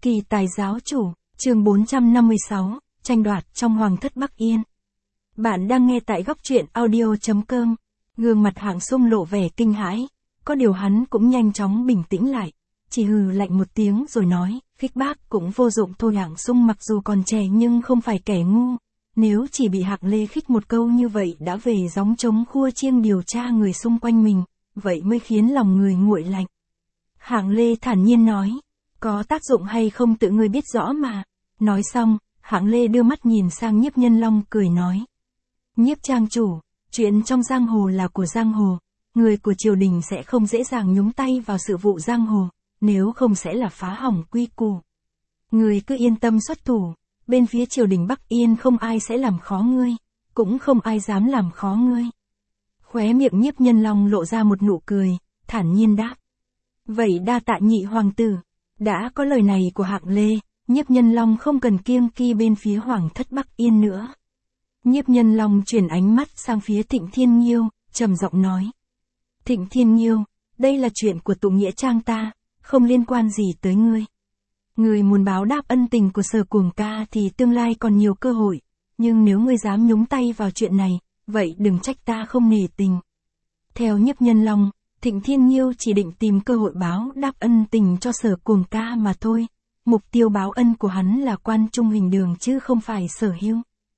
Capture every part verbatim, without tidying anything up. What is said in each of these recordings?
Kỳ tài giáo chủ, chương bốn trăm năm mươi sáu, tranh đoạt trong Hoàng thất Bắc Yên. Bạn đang nghe tại góc truyện audio.com. Gương mặt Hạng Sung lộ vẻ kinh hãi, có điều hắn cũng nhanh chóng bình tĩnh lại, chỉ hừ lạnh một tiếng rồi nói, khích bác cũng vô dụng thôi. Hạng Sung mặc dù còn trẻ nhưng không phải kẻ ngu, nếu chỉ bị Hạng Lê khích một câu như vậy đã về gióng trống khua chiêng điều tra người xung quanh mình, vậy mới khiến lòng người nguội lạnh. Hạng Lê thản nhiên nói, có tác dụng hay không tự ngươi biết rõ mà. Nói xong, Hạng Lê đưa mắt nhìn sang Nhiếp Nhân Long cười nói. Nhiếp trang chủ, chuyện trong giang hồ là của giang hồ, người của triều đình sẽ không dễ dàng nhúng tay vào sự vụ giang hồ, nếu không sẽ là phá hỏng quy củ. Người cứ yên tâm xuất thủ, bên phía triều đình Bắc Yên không ai sẽ làm khó ngươi, cũng không ai dám làm khó ngươi. Khóe miệng Nhiếp Nhân Long lộ ra một nụ cười, thản nhiên đáp. Vậy đa tạ nhị hoàng tử. Đã có lời này của Hạng Lê, Nhiếp Nhân Long không cần kiêng kỵ bên phía Hoàng thất Bắc Yên nữa. Nhiếp Nhân Long chuyển ánh mắt sang phía Thịnh Thiên Nhiêu, trầm giọng nói. Thịnh Thiên Nhiêu, đây là chuyện của tụ nghĩa trang ta, không liên quan gì tới ngươi. Ngươi muốn báo đáp ân tình của Sở Cuồng ca thì tương lai còn nhiều cơ hội, nhưng nếu ngươi dám nhúng tay vào chuyện này, vậy đừng trách ta không nể tình. Theo Nhiếp Nhân Long, Thịnh Thiên Nhiêu chỉ định tìm cơ hội báo đáp ân tình cho Sở Cuồng ca mà thôi. Mục tiêu báo ân của hắn là Quan Trung Hình Đường chứ không phải Sở Hưu.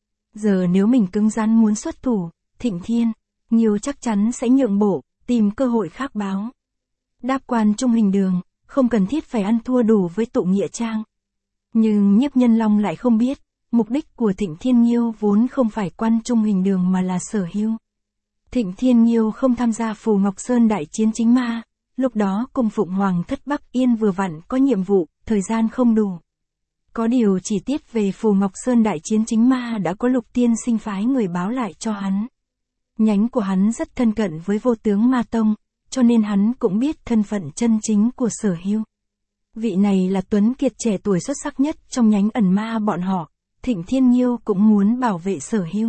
Giờ nếu mình cứng rắn muốn xuất thủ, Thịnh Thiên Nhiêu chắc chắn sẽ nhượng bộ, tìm cơ hội khác báo. Đáp Quan Trung Hình Đường, không cần thiết phải ăn thua đủ với tụ nghĩa trang. Nhưng Nhiếp Nhân Long lại không biết, mục đích của Thịnh Thiên Nhiêu vốn không phải Quan Trung Hình Đường mà là Sở Hưu. Thịnh Thiên Nhiêu không tham gia Phù Ngọc Sơn đại chiến chính ma, lúc đó cung phụng Hoàng thất Bắc Yên vừa vặn có nhiệm vụ, thời gian không đủ. Có điều chỉ tiết về Phù Ngọc Sơn đại chiến chính ma đã có Lục Tiên Sinh phái người báo lại cho hắn. Nhánh của hắn rất thân cận với vô tướng Ma Tông, cho nên hắn cũng biết thân phận chân chính của Sở Hưu. Vị này là tuấn kiệt trẻ tuổi xuất sắc nhất trong nhánh ẩn ma bọn họ, Thịnh Thiên Nhiêu cũng muốn bảo vệ Sở Hưu.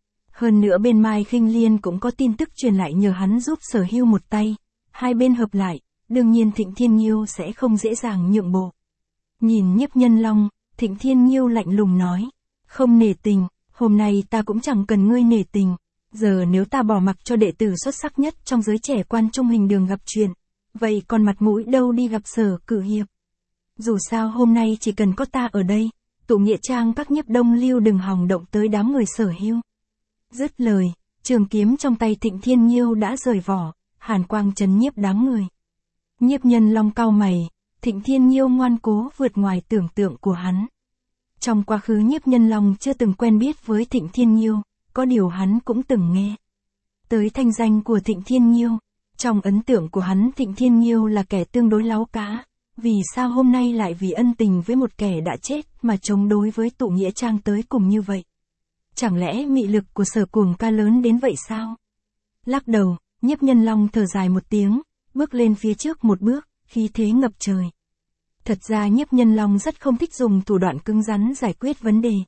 Hơn nữa bên Mai Khinh Liên cũng có tin tức truyền lại nhờ hắn giúp Sở Hưu một tay, hai bên hợp lại, đương nhiên Thịnh Thiên Nhiêu sẽ không dễ dàng nhượng bộ. Nhìn Nhiếp Nhân Long, Thịnh Thiên Nhiêu lạnh lùng nói, không nể tình, hôm nay ta cũng chẳng cần ngươi nể tình, giờ nếu ta bỏ mặc cho đệ tử xuất sắc nhất trong giới trẻ Quan Trung Hình Đường gặp chuyện, vậy còn mặt mũi đâu đi gặp Sở Cử Hiệp. Dù sao hôm nay chỉ cần có ta ở đây, tụ nghĩa trang các nhiếp đông lưu đừng hòng động tới đám người Sở Hưu. Dứt lời, trường kiếm trong tay Thịnh Thiên Nhiêu đã rời vỏ, hàn quang trấn nhiếp đám người. Nhiếp Nhân Long cau mày, Thịnh Thiên Nhiêu ngoan cố vượt ngoài tưởng tượng của hắn. Trong quá khứ Nhiếp Nhân Long chưa từng quen biết với Thịnh Thiên Nhiêu, có điều hắn cũng từng nghe tới thanh danh của Thịnh Thiên Nhiêu. Trong ấn tượng của hắn Thịnh Thiên Nhiêu là kẻ tương đối láu cá, vì sao hôm nay lại vì ân tình với một kẻ đã chết mà chống đối với tụ nghĩa trang tới cùng như vậy? Chẳng lẽ mị lực của Sở Cuồng ca lớn đến vậy sao? Lắc đầu, Nhiếp Nhân Long thở dài một tiếng, bước lên phía trước một bước, khí thế ngập trời. Thật ra Nhiếp Nhân Long rất không thích dùng thủ đoạn cứng rắn giải quyết vấn đề.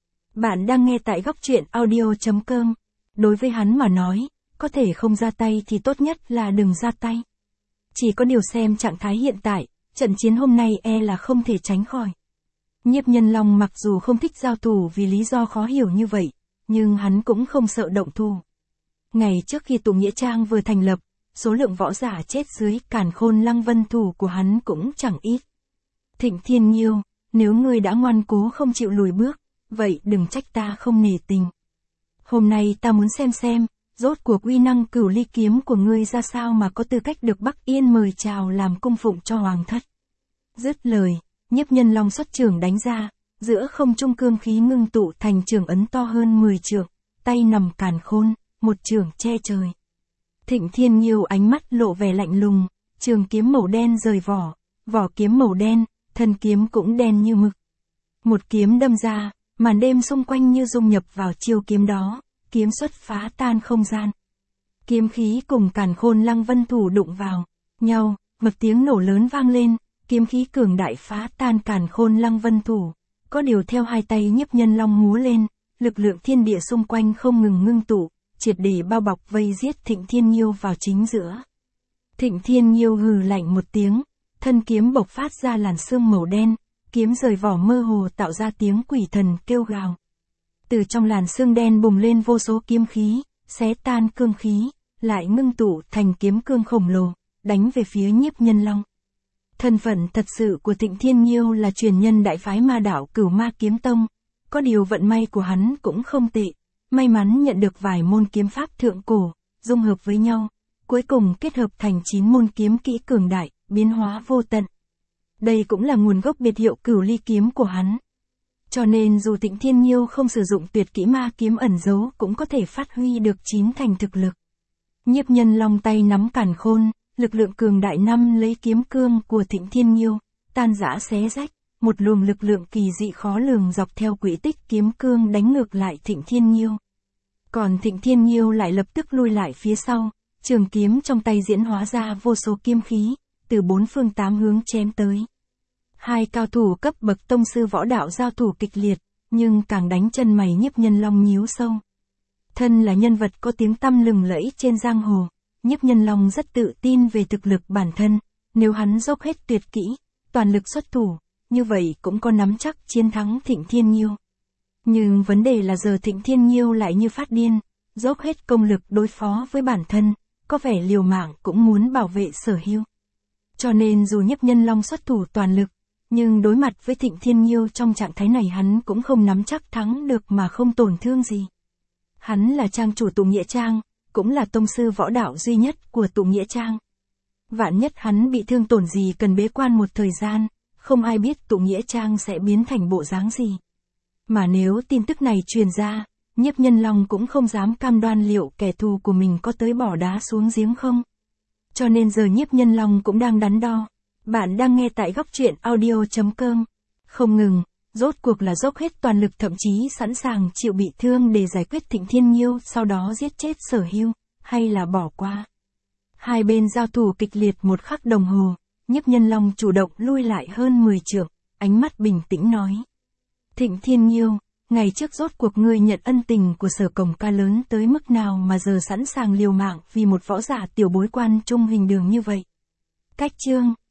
Bạn đang nghe tại góc truyện audio.com. Đối với hắn mà nói, có thể không ra tay thì tốt nhất là đừng ra tay. Chỉ có điều xem trạng thái hiện tại, trận chiến hôm nay e là không thể tránh khỏi. Nhiếp Nhân Long mặc dù không thích giao thủ vì lý do khó hiểu như vậy, nhưng hắn cũng không sợ động thủ. Ngày trước khi tụ nghĩa trang vừa thành lập, số lượng võ giả chết dưới Càn Khôn Lăng Vân thủ của hắn cũng chẳng ít. Thịnh Thiên Nhiêu, nếu ngươi đã ngoan cố không chịu lùi bước, vậy đừng trách ta không nể tình. Hôm nay ta muốn xem xem, rốt cuộc uy năng Cửu Ly kiếm của ngươi ra sao mà có tư cách được Bắc Yên mời chào làm cung phụng cho Hoàng thất. Dứt lời, Nhiếp Nhân Long xuất trường đánh ra, giữa không trung cương khí ngưng tụ thành trường ấn to hơn mười trượng, tay nằm càn khôn, một trường che trời. Thịnh Thiên Nhiêu ánh mắt lộ vẻ lạnh lùng, trường kiếm màu đen rời vỏ, vỏ kiếm màu đen, thân kiếm cũng đen như mực. Một kiếm đâm ra, màn đêm xung quanh như dung nhập vào chiêu kiếm đó, kiếm xuất phá tan không gian. Kiếm khí cùng Càn Khôn Lăng Vân thủ đụng vào nhau, một tiếng nổ lớn vang lên, kiếm khí cường đại phá tan Càn Khôn Lăng Vân thủ. Có điều theo hai tay Nhiếp Nhân Long múa lên, lực lượng thiên địa xung quanh không ngừng ngưng tụ, triệt để bao bọc vây giết Thịnh Thiên Nhiêu vào chính giữa. Thịnh Thiên Nhiêu hừ lạnh một tiếng, thân kiếm bộc phát ra làn sương màu đen, kiếm rời vỏ mơ hồ tạo ra tiếng quỷ thần kêu gào. Từ trong làn xương đen bùng lên vô số kiếm khí, xé tan cương khí, lại ngưng tụ thành kiếm cương khổng lồ, đánh về phía Nhiếp Nhân Long. Thân phận thật sự của Thịnh Thiên Nhiêu là truyền nhân đại phái ma đạo Cửu Ma Kiếm Tông, có điều vận may của hắn cũng không tệ, may mắn nhận được vài môn kiếm pháp thượng cổ, dung hợp với nhau, cuối cùng kết hợp thành chín môn kiếm kỹ cường đại, biến hóa vô tận. Đây cũng là nguồn gốc biệt hiệu Cửu Ly kiếm của hắn. Cho nên dù Thịnh Thiên Nhiêu không sử dụng tuyệt kỹ ma kiếm ẩn giấu cũng có thể phát huy được chín thành thực lực. Nhiếp Nhân Long tay nắm càn khôn, lực lượng cường đại năm lấy kiếm cương của Thịnh Thiên Nhiêu, tan rã xé rách, một luồng lực lượng kỳ dị khó lường dọc theo quỹ tích kiếm cương đánh ngược lại Thịnh Thiên Nhiêu. Còn Thịnh Thiên Nhiêu lại lập tức lui lại phía sau, trường kiếm trong tay diễn hóa ra vô số kiếm khí, từ bốn phương tám hướng chém tới. Hai cao thủ cấp bậc tông sư võ đạo giao thủ kịch liệt, nhưng càng đánh chân mày Nhiếp Nhân Long nhíu sâu. Thân là nhân vật có tiếng tăm lừng lẫy trên giang hồ, Nhiếp Nhân Long rất tự tin về thực lực bản thân, nếu hắn dốc hết tuyệt kỹ, toàn lực xuất thủ, như vậy cũng có nắm chắc chiến thắng Thịnh Thiên Nhiêu. Nhưng vấn đề là giờ Thịnh Thiên Nhiêu lại như phát điên, dốc hết công lực đối phó với bản thân, có vẻ liều mạng cũng muốn bảo vệ Sở Hưu. Cho nên dù Nhiếp Nhân Long xuất thủ toàn lực, nhưng đối mặt với Thịnh Thiên Nhiêu trong trạng thái này hắn cũng không nắm chắc thắng được mà không tổn thương gì. Hắn là trang chủ Tụ Nghĩa Trang, cũng là tông sư võ đạo duy nhất của Tụ Nghĩa Trang. Vạn nhất hắn bị thương tổn gì cần bế quan một thời gian, không ai biết Tụ Nghĩa Trang sẽ biến thành bộ dáng gì. Mà nếu tin tức này truyền ra, Nhiếp Nhân Long cũng không dám cam đoan liệu kẻ thù của mình có tới bỏ đá xuống giếng không. Cho nên giờ Nhiếp Nhân Long cũng đang đắn đo. Bạn đang nghe tại góc truyện audio chấm com. Không ngừng, rốt cuộc là dốc hết toàn lực thậm chí sẵn sàng chịu bị thương để giải quyết Thịnh Thiên Nhiêu sau đó giết chết Sở Hưu, hay là bỏ qua. Hai bên giao thủ kịch liệt một khắc đồng hồ, Nhiếp Nhân Long chủ động lui lại hơn mười trượng, ánh mắt bình tĩnh nói. Thịnh Thiên Nhiêu, ngày trước rốt cuộc ngươi nhận ân tình của Sở Cổng Ca lớn tới mức nào mà giờ sẵn sàng liều mạng vì một võ giả tiểu bối quan trung hình đường như vậy. Cách chương